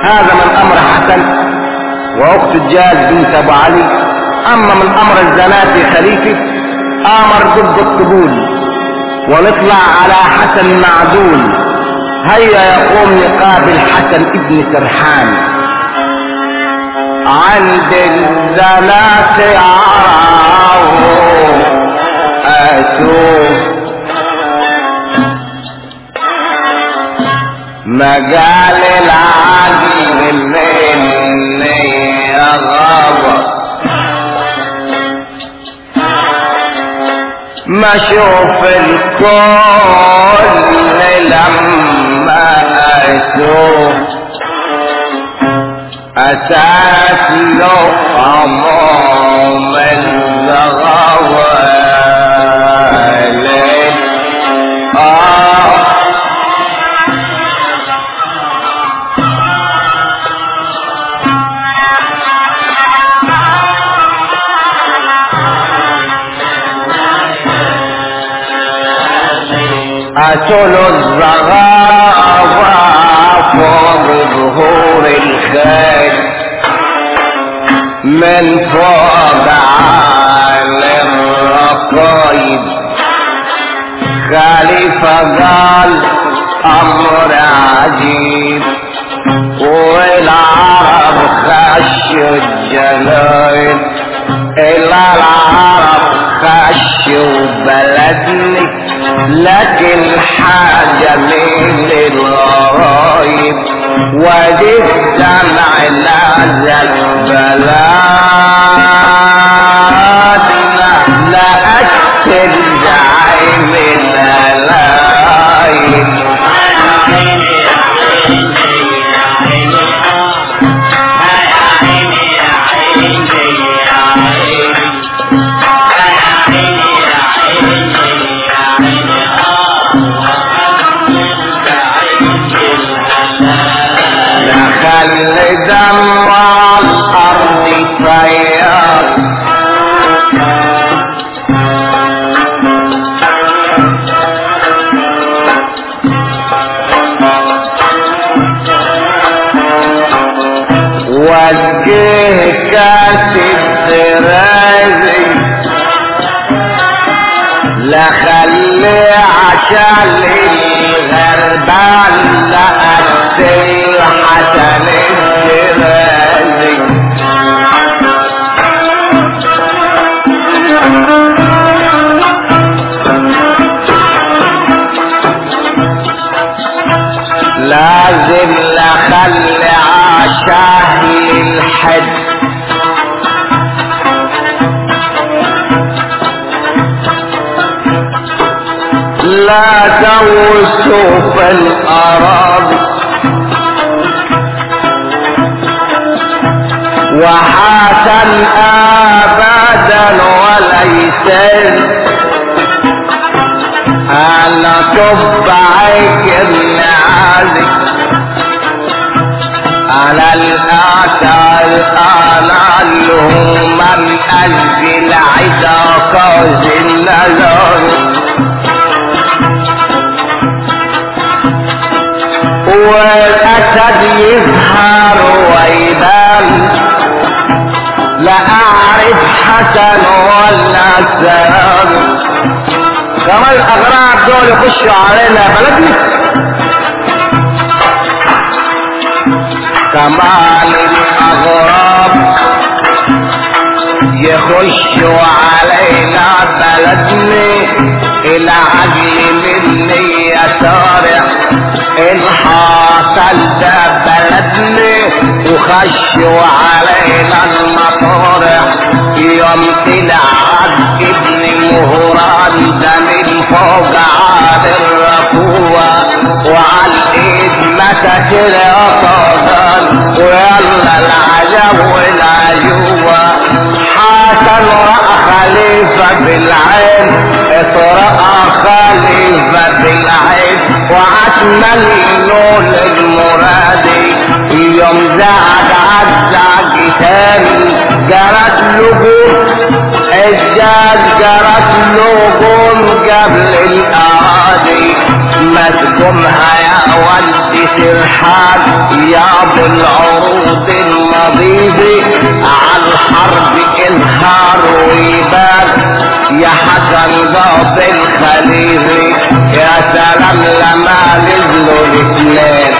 هذا من امر حسن واخت الجاز بنت ابو علي. اما من امر الزناتي خليفه امر ضد القبول، ونطلع على حسن معدول. هيا يقوم نقابل حسن ابن سرحان. عند الزناتي عراو اشوف مجال العدل مني غابة، ما اشوف الكل لما اشوف اساس له امام الغوالي. أتول الزغابة فوق ظهور الخيل، من فوق على الرقايب. خليفة قال أمر عجيب، والعرب خشوا الجلايل. إلا العرب خشوا بلدني، لكن حاجة من الغرايب. ودي الدمع نازل بلادنا، لا أسترجع من اللايب. خلي دم على الأرض فياض، وجه كاسب درازي. لا خلي عشان الغربان، لا أكتل حسن الدرازي. لازم لخلي عشاه للحد، لا توسوا في الأراضي. وحسن أبدا وليس أنا تبعك النعازي. على الآثار أنا لهم من أجل عدا قوز النظر. والأسد يظهر ويبان، لا أعرف حسن ولا سلام. كما الأغراب دول يخشوا علينا بلدنا، كمان الأغراب يخشوا علينا بلدنا. العجل مني يسارع الحاصل ده بلدنا، وخشوا علينا المطارع. يوم طلع ابن مهران ده من فوق عاد الركوة، وعلى الايد مسك العطاء، ويلا العجب والعجوة. حسن رأى خليفة بالعين، اترأى خليفة بالعين، وعتمنوا للمرادي. يوم زاد عزة تاني جرت لقوم الجاز، جرت لقوم قبل الأراضي. مسكمها يا ولدي سرحان يا ابو العروض النظيفة عالحرب انهار ويبان يا حسن ضاب الخليفة يا سلام لما نزلوا الاثنين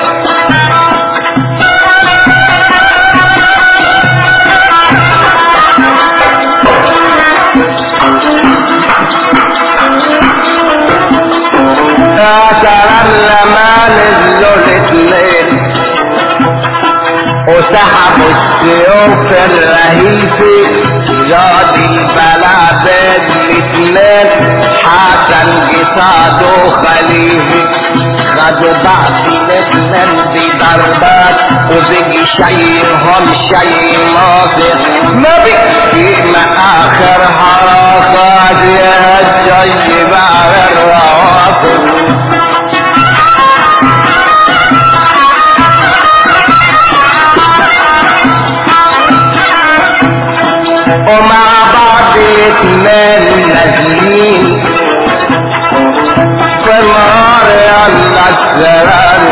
يا سلام لما نزلوا الاثنين وسحبوا السيوف الرهيفة زاد البلا بين الاثنين حسن قصاد وخليفة خدوا بعض الاثنين بضربات وبقي شيهم شي ناصر ما بقي ما اخرها راصاد يا الجيب على الروافد ومع بعض الاثنين نازلين في النار يلا السلام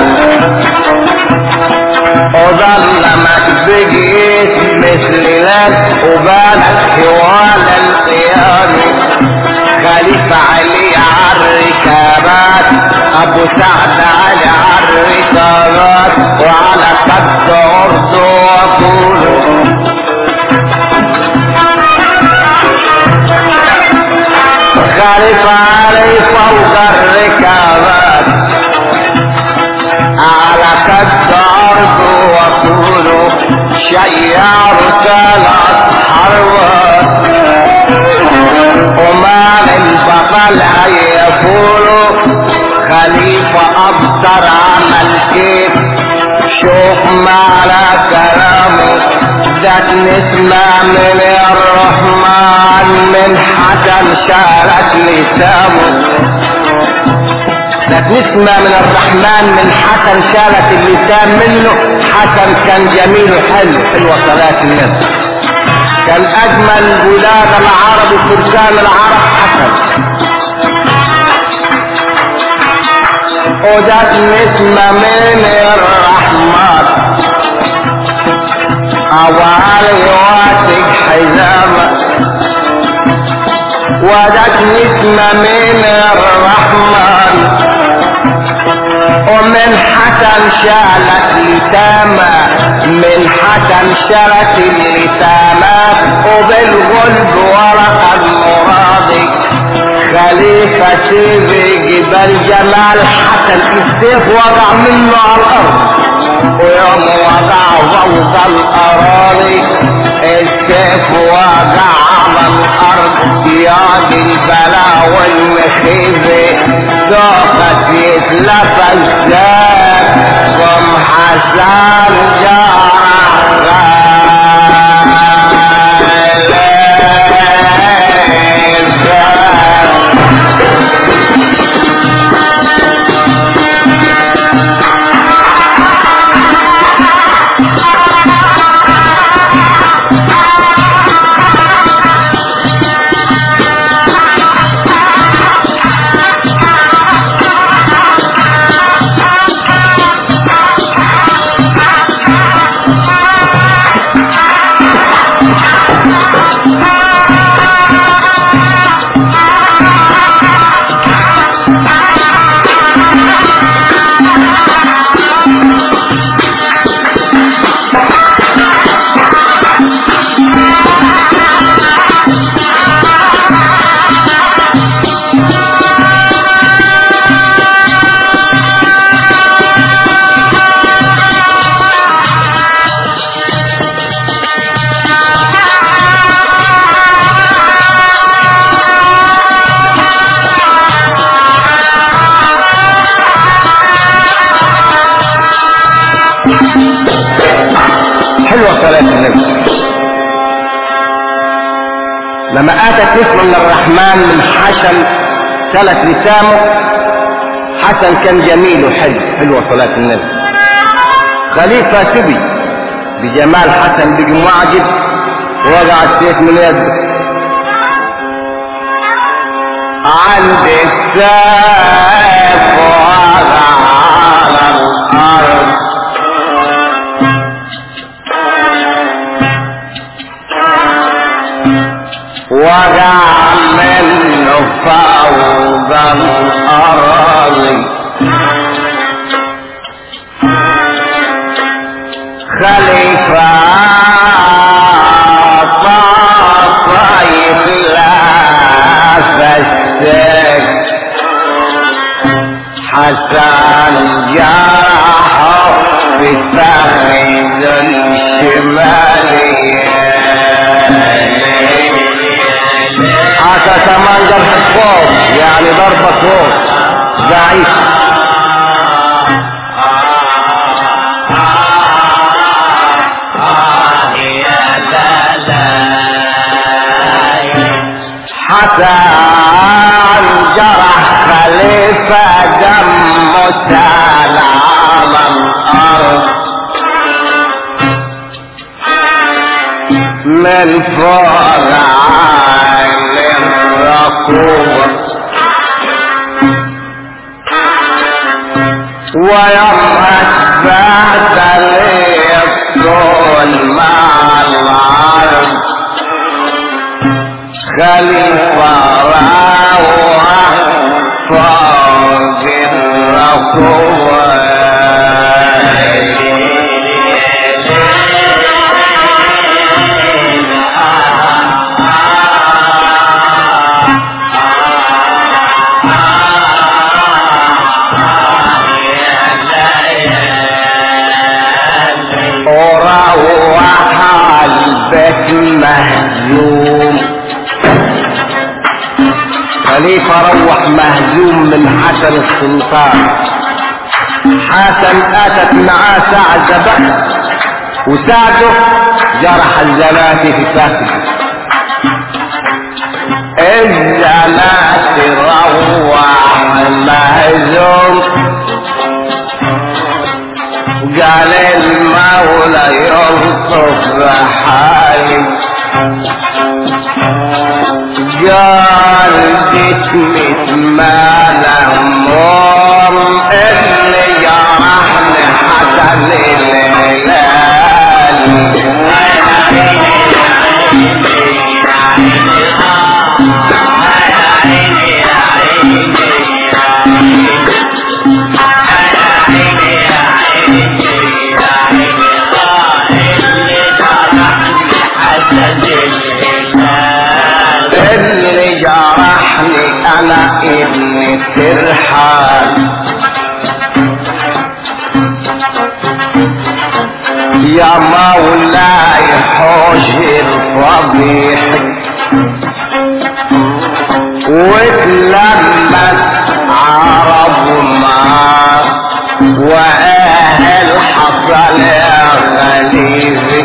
وظلمك بقيت مثل لك وبالك حوال القيام خليفة علي عالركابات ابو سعد علي عالركابات وعلى قد عرضه وطوله خليفة علي فوق الركابات على قد عرضه وطوله شيار 3 حروات وما البطل هيفوله خليفة ابصر عمل كيف شوف معنا كلامه ذات نسمع من الرحمن من حسن شارك لسامه ذات نسمع من الرحمن من حسن شارك اللسان منه حسن كان جميل وحلو حلوة صلاة النبي كان اجمل ولاد العرب وفرسان العرب حسن وذات نسمة من الرحمن أوالي واتك حزامة وذات نسمة من الرحمن ومن حسن شالت لسامة من حسن شالت اللسامات وبالغلب ورق المراضي خليفة سيبي جبال جمال حسن السيف وضع منه على الارض ويوم وضع فوق الاراضي السيف وضع على الارض ياض البلا والمخيفة سوقت يتلف الزاد قم حسن حلوة صلاة النبي لما اتت اسم من الرحمن من حسن سلت لسامه حسن كان جميل وحلو حلوة صلاة النبي خليفة سبي بجمال حسن بقي معجب ووضع السيف من يده عند السيف وضع على حسن جرحه في فخذ الشمالية. حتى كمان جرح الصوت يعني ضرب صوت ضعيف. حتى جرح خليفة دم سال على الأرض من فوق عين الركوب، ويوم أثبت ليبطل مع العرب خليفة روح فوق الركوب. وروح البيت مهزوم، خليفة روح مهزوم من حسن السلطان. حسن اتت معاه ساعة ذبح وساعده جرح الزناتي في فخذه. الزناتي روح مهزوم، قال المولى يلطف بحالي، قال جسمي مال هموم اللي جرحني حتى الليالي. اللي جرحني انا ابن ترحال، يا مولاي حوش الفضيح واتلمت عرب معاه واهل حصل يا خليفه.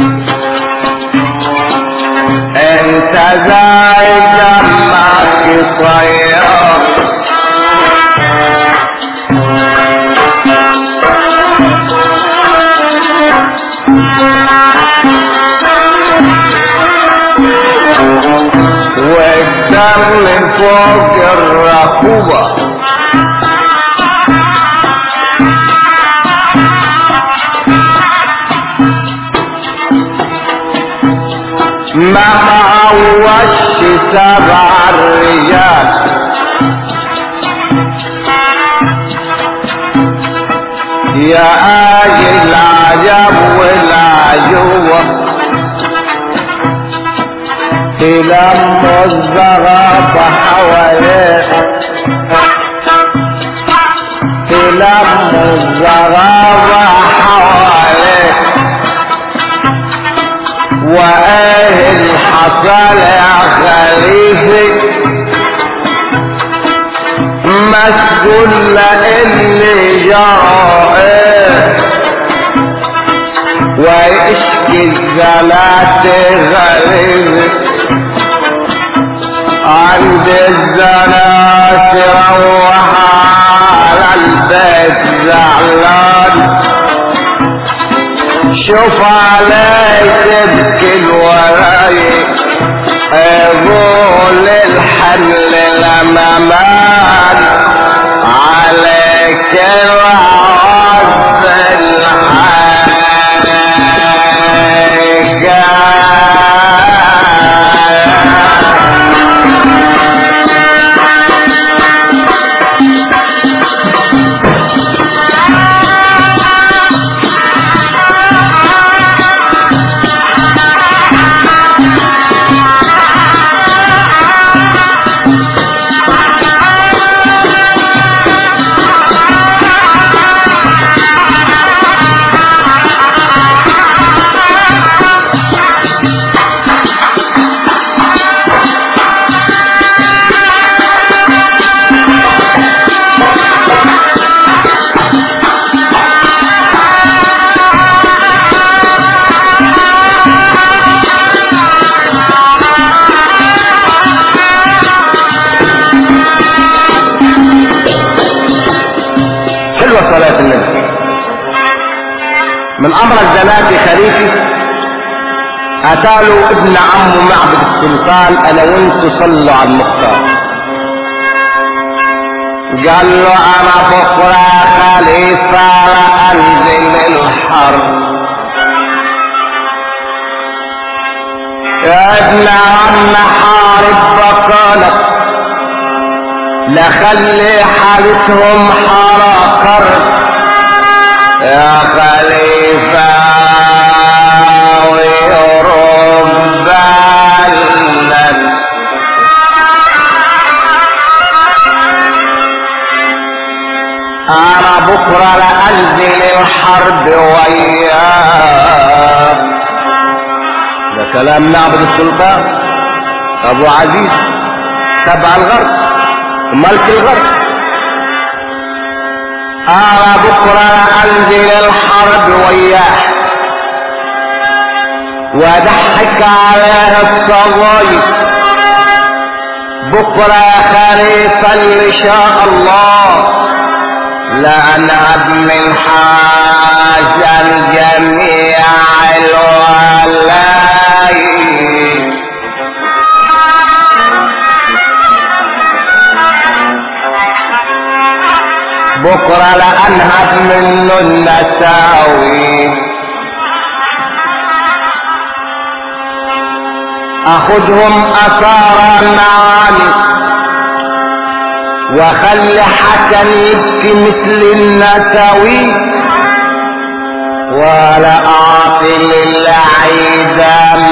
انت زاي جمعك صيار والدم فوق الركوبة، ما معوش 7 رجال يا اجل عجب والعجوبة، تلم الزغابة حواليك، تلم الزغابة حواليك، واهل حصل يا خليفي مسؤول اللي جرى ويشكي الزلات غريب عند الزلات، روح على البيت زعلان شوف علي تبكي الوراي، قول الحل لما مان عليك العز صلوا صلاة النبي. من امر الزناتي خليفي اتاله ابن عمه معبد السلطان: انا وانتوا صلوا على المختار. قال له: انا بكره خليفه انزل الحرب. يا ابن عم حارب بقالك، لخلي حالتهم حرقر يا خليفة ويرب بالنا. انا بكرة لأنزل الحرب وياك. ده كلام معبد السلطان ابو عزيز تبع الغرب وملك الغرب. انا بكرة انزل الحرب وياه وضحك عليه الصبايا. بكرة يا خليفة اللي شاء الله لأنهب من حاجة الجميع الولاي. بكرة لأنهب منه النساوي. أخذهم أسارا معاني وخلي حسن يبكي مثل النساوي، ولا أعطي للعيدة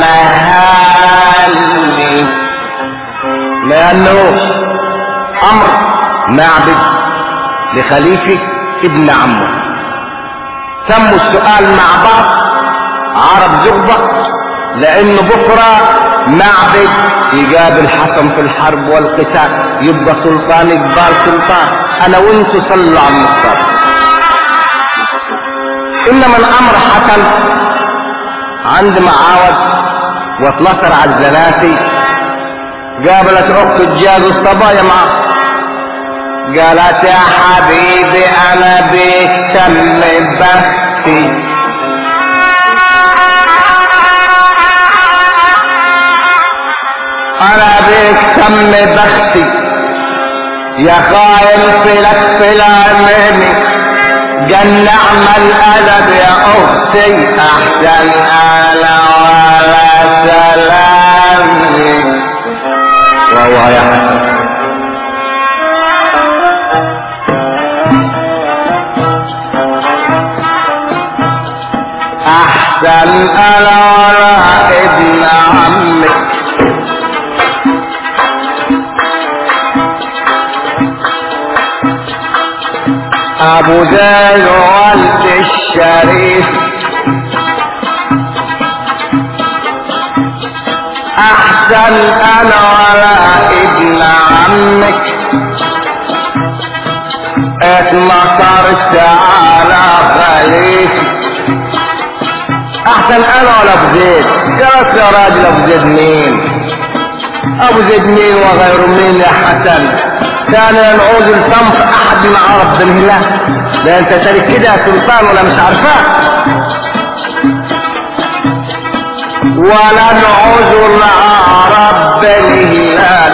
مهالي. لأنه أمر معبد لخليفة ابن عمه. سموا السؤال مع بعض عرب زغبة، لأنه بكرة معبد يقابل حسن في الحرب والقتال، يبقى سلطان يقبال سلطان. أنا وانتوا صلوا على المختار. إنما الأمر حسن عندما عاود واتنصر على الزناتي قابلت أخت الجاز الصبايا معه. قالت: يا حبيبي أنا بيك تم بختي، أنا بيك تم بختي يا خاين فلك في العميم. قال: نعم الأدب يا أختي أحسن أنا ولا سلامي. وهو يا حسن أحسن أنا ولا ابن عمي. أبو زيد والد الشريف أحسن أنا ولا ابن عمك. اتمطرت على خليفة أحسن أنا ولا أبو زيد. قالت: يا راجل أبو زيد مين؟ أبو زيد مين وغير مين يا حسن؟ كان نعوذ الصنف احد من عرب بن هلال. ده انت تارك كده يا سلطان ولا مش عارفاه؟ ولا نعوذ العرب بن هلال.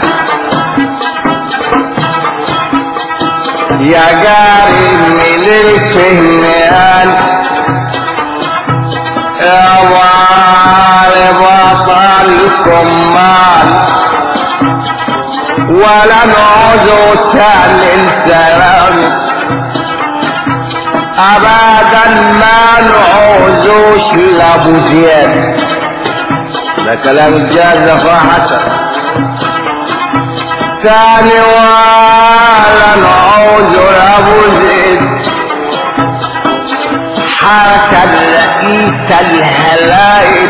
يا جاري من الفهمان يا والد وصلكم مال. ولا نعوذ تاني السلام ابدا ما نعوذوش لابو زياد. ده كلام الجاز حسن. ثاني ولا نعوذ لابو زيد حركة رئيس الهلائل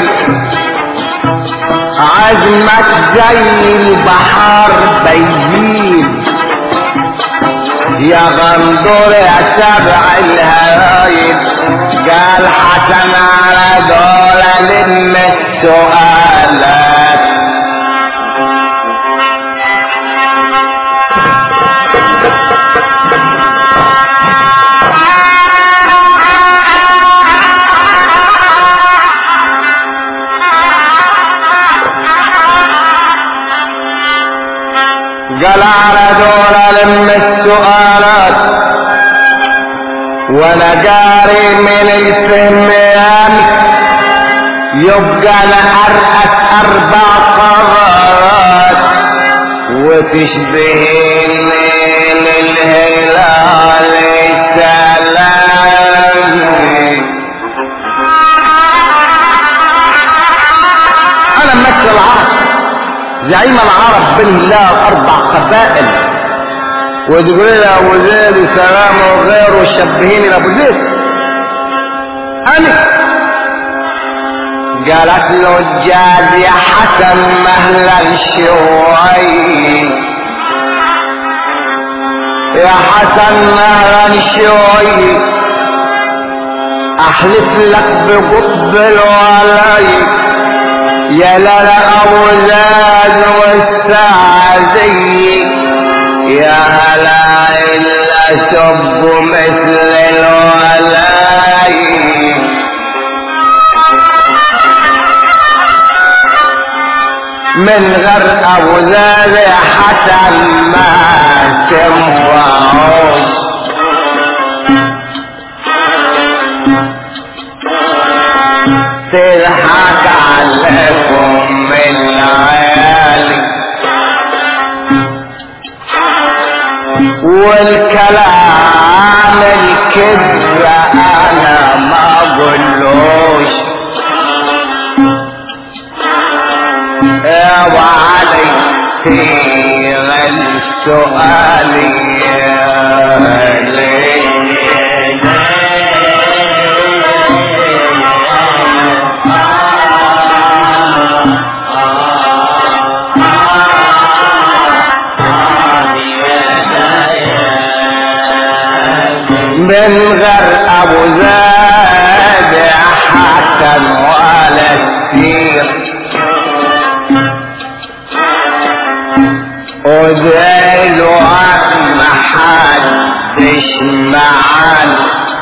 عزمك زي البحر بيزيد. يا غندور يا سبع الهرايب. قال حسن على دول لم السؤالات. على دول لم السؤالات وانا جاري من الفهم يعني يبقى انا ارأس 4 قرارات وتشبه الليل الهلال السلام. انا ممثل العرب زعيم العرب بين الله 4 قبائل وتقول لي ابو زيد وسلام وغيره وشبهيني لابو زيد. انا قالت له الجاد يا حسن مهلا شوي يا حسن مهلا شوي احلف لك بقطب الولاي يا لا ابو زاد والساعة زي يا هلا الا سب مثل الولاي. من غير ابو زاد حسن ما تنفعوش تضحك عليكم من عيالي والكلام الكذب انا ما اقولوش وعلي تيغ السؤال من غير ابو زاد حسن ولا كثير وذيلوا عن محدش معانا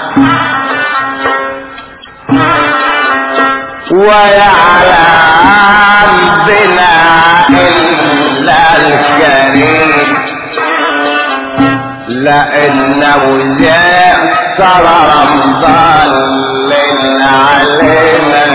ويعلم بنا الا الكريم لانه زي صار رمضان علينا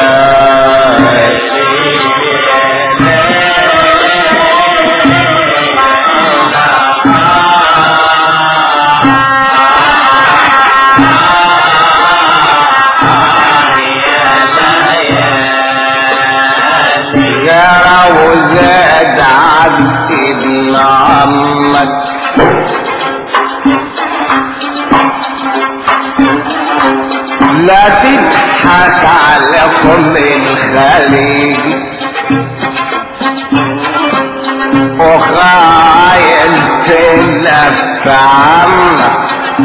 وزاد عبد ابن عمك لا تضحك عليكم الخليج وخاين تلف عنك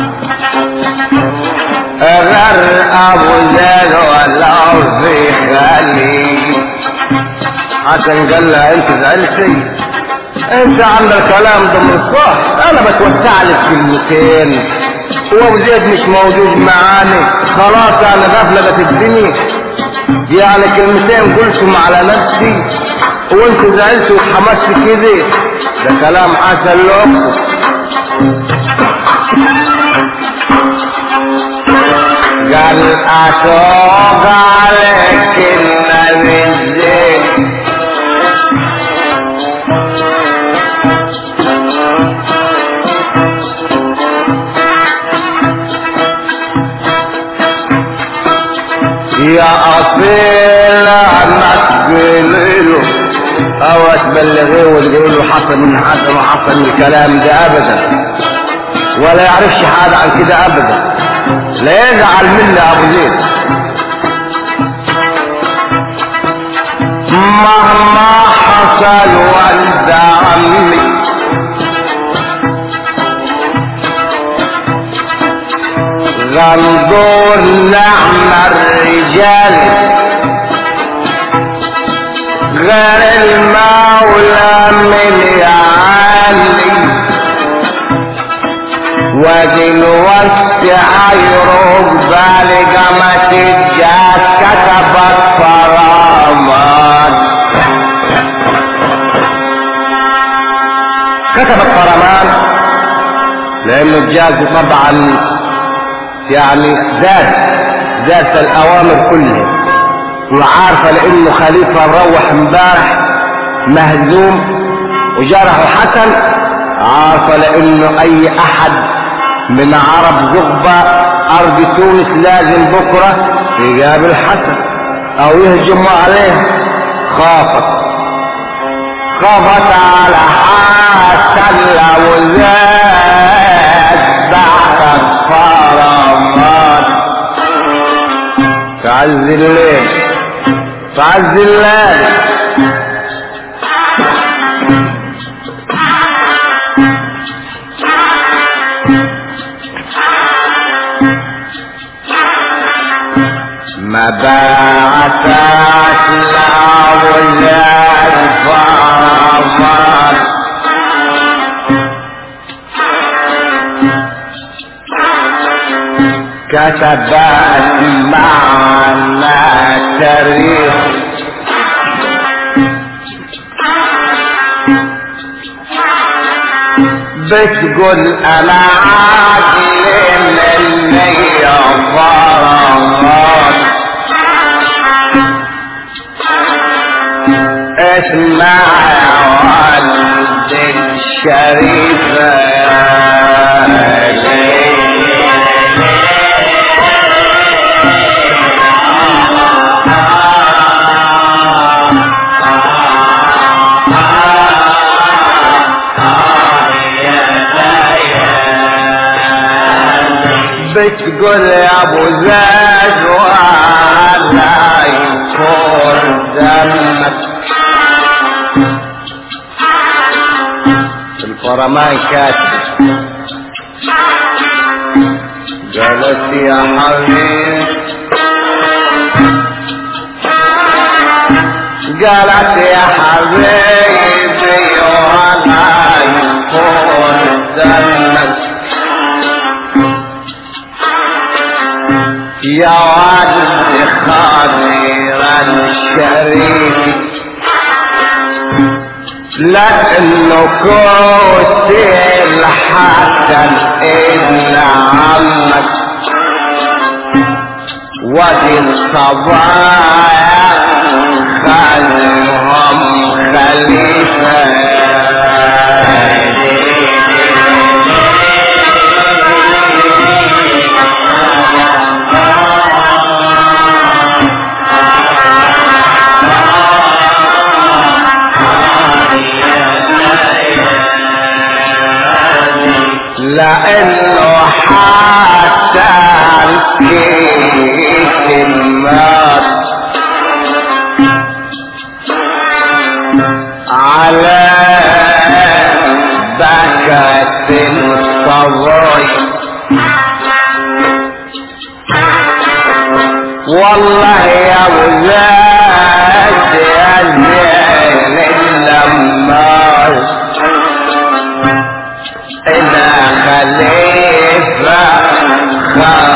غير ابو زيد ولا في خليج. حسن قال لها انت زعلتي انت عند الكلام ده من صح انا بتوسع لك كلمتين وابو زيد مش موجود معاني خلاص يعني غفلت الدنيا يعني كلمتين قلتهم على نفسي وانت زعلت وحمست كده ده كلام حسن له قال اتوب عليك النبي الزين يا اصيل نقبله او تبلغيه وتقول له حصل من حسن وحصل من الكلام ده ابدا ولا يعرفش حاجه عن كده ابدا لا يزعل منا ابو زيد مهما حصل والد عمي غندور نعم الرجال غير المولى من يعلي ودلوقتي عيروك بالقمة الجاز كتبت فرامات كتب الفرمان لانه الجاز طبعا يعني ذات الاوامر كلها، وعارفه لانه خليفه مروح امبارح مهزوم وجرحه حسن، عارفه لانه اي احد من عرب زغبه ارض تونس لازم بكره يقابل حسن او يهجم عليه. خافت على حسن لو زاد بعد الفرمان في عز الليل ما بعثت لو زاد فرمان كتبت معنا تاريخ بتقول انا عاقل مني فرمان، اسمع والد الشريفة بتقول يا ابو زاد وعلى يكون دمك الفرمان كاتب قالت يا حبيب قالت يا حبيبي وعلى يكون دمك يا والد خاطر الشريف لأنه كنت الحسن ابن عمك ودي الصبايا خلهم خليفة لأنه حتى الكيس المات على بكة الصبي والله يا ابو زاد يا زين اللماس انا خليفة